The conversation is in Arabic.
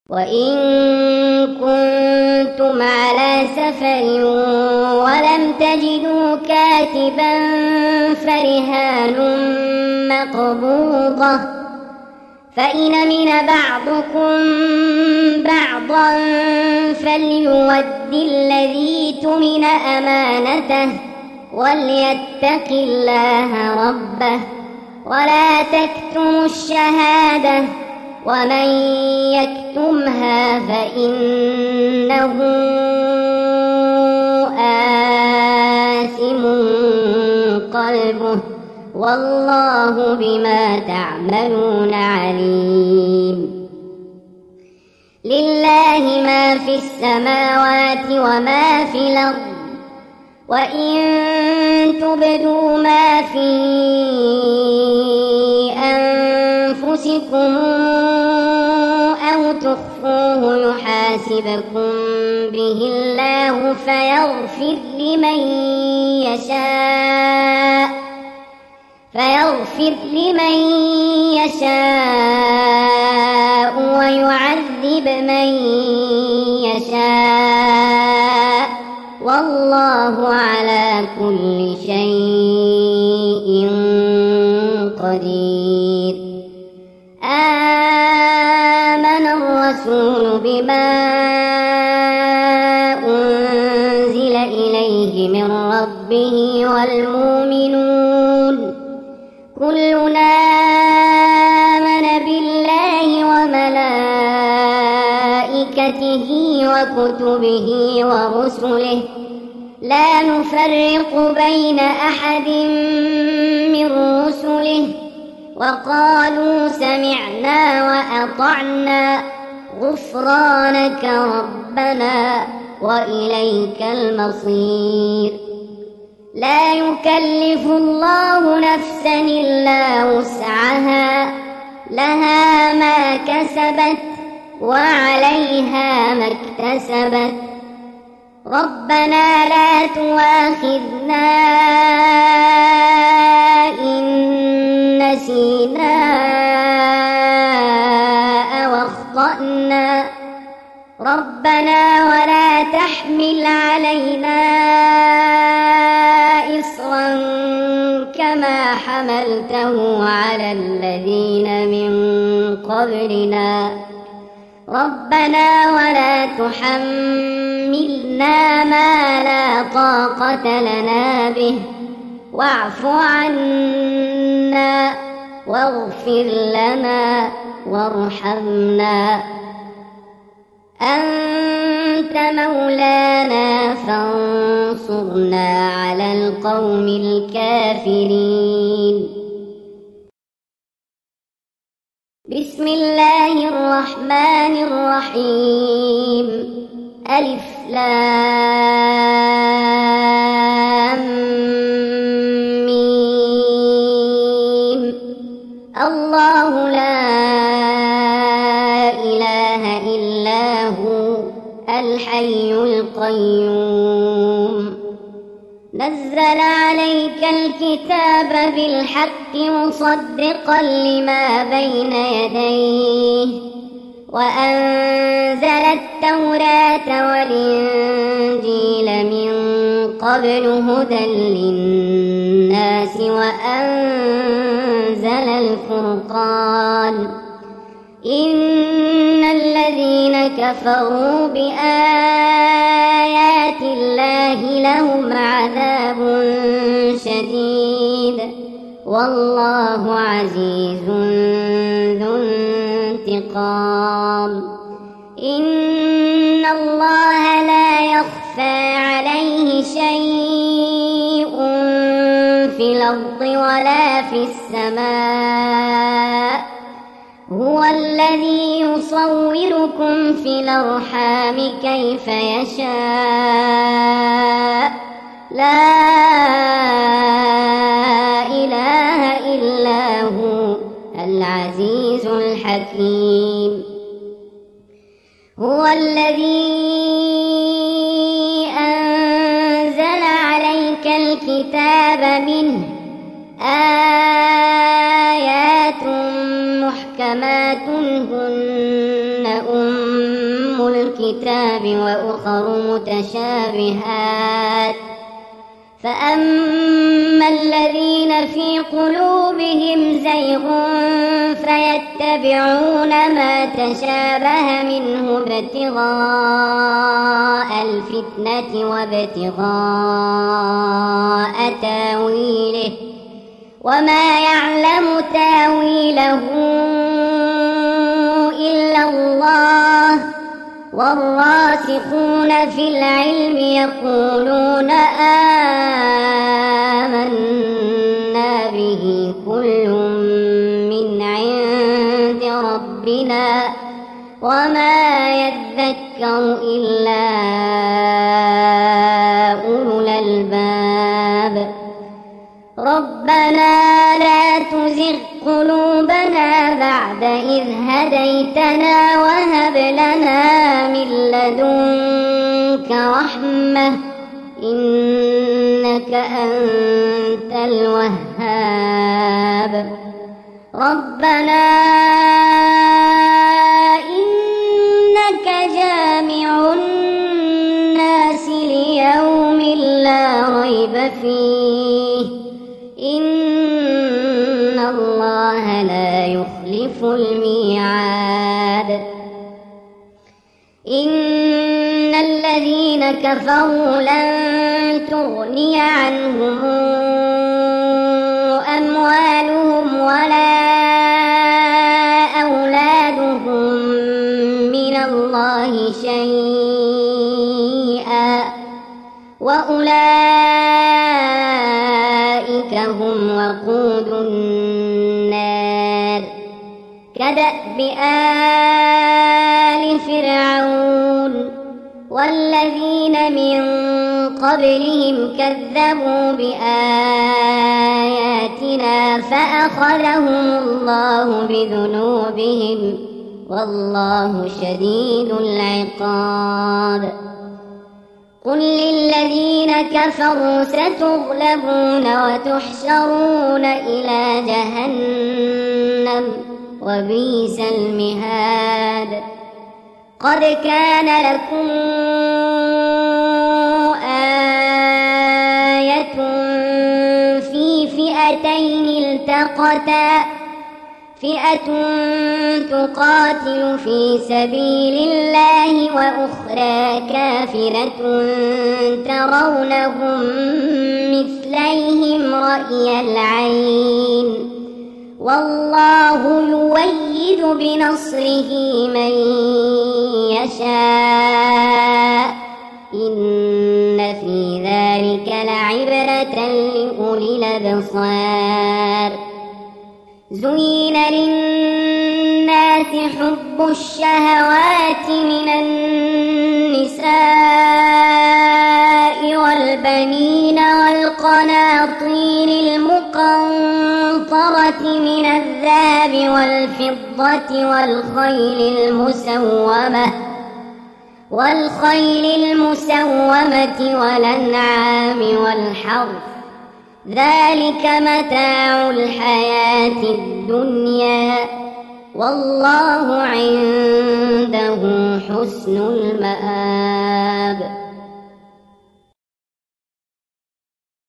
وإن كنتم على سفر ولم تجدوا كاتبا فرهان مقبوضة، فإن من بعضكم بعضا فليؤد الذي اؤتمن أمانته وليتق الله ربه ولا تكتموا الشهادة ومن يكتمها فإنه آثم قلبه والله بما تعملون عليم. لله ما في السماوات وما في الأرض، وإن تبدوا ما في أنفسكم أو تخفوه يحاسبكم به الله فيغفر لمن يشاء ويعذب من يشاء والله على كل شيء قدير. آمن الرسول بما أنزل إليه من ربه والمؤمنون كلنا آمن بالله وملائكته وكتبه ورسله لا نفرق بين أحد من رسله وقالوا سمعنا وأطعنا غفرانك ربنا وإليك المصير. لا يكلف الله نفسا إلا وسعها لها ما كسبت وعليها ما اكتسبت. ربنا لا تؤاخذنا إن نسينا أو أخطأنا ربنا ولا تحمل علينا إصرا كما حملته على الذين من قبلنا ربنا ولا تحملنا ما لا طاقة لنا به واعف عنا واغفر لنا وارحمنا أنت مولانا فانصرنا على القوم الكافرين. بسم الله الرحمن الرحيم. ألف لام ميم. الله لا إله إلا هو الحي القيوم نزل عليك الكتاب بالحق مصدقا لما بين يديه وأنزل التوراة والإنجيل من قبل هدى للناس وأنزل الفرقان إن الذين كفروا بآيات الله لهم عذاب شديد والله عزيز ذو انتقام. إن الله لا يخفى عليه شيء في الأرض ولا في السماء هو الذي يصوركم في الأرحام كيف يشاء لا إله إلا هو العزيز الحكيم. هو الذي أنزل عليك الكتاب منه آيات محكمات هن أم الكتاب وأخر متشابهات فأما الذين في قلوبهم زيغ فيتبعون ما تشابه منه ابتغاء الفتنة وابتغاء تاويله وما يعلم تاويله إلا الله والراسخون في العلم يقولون آمنا به كل من عند ربنا وما يذكر إلا أولو الألباب ربنا لا تزغ قلوبنا بعد إذ هديتنا وهب لنا من لدنك رحمة إنك أنت الوهاب ربنا إنك جامع الناس ليوم لا ريب فيه إن الله لا يخلف الميعاد إن الذين كفروا لن تغني عنهم أموالهم ولا أولادهم من الله شيئا وأولئك هم وقود النار كدأب آل فرعون والذين من قبلهم كذبوا بآياتنا فأخذهم الله بذنوبهم والله شديد العقاب قل للذين كفروا ستغلبون وتحشرون إلى جهنم وبئس المهاد قد كان لكم آية في فئتين التقتا فئة تقاتل في سبيل الله وأخرى كافرة ترونهم مثليهم رأي العين والله يؤيد بنصره من يشاء إن في ذلك لعبرة لأولي الأبصار زين للناس حب الشهوات من النساء والبنين والقناطير المقنطرة من الذهب والفضة والخيل المسومة والأنعام والحرث ذلك متاع الحياة الدنيا والله عنده حسن المآب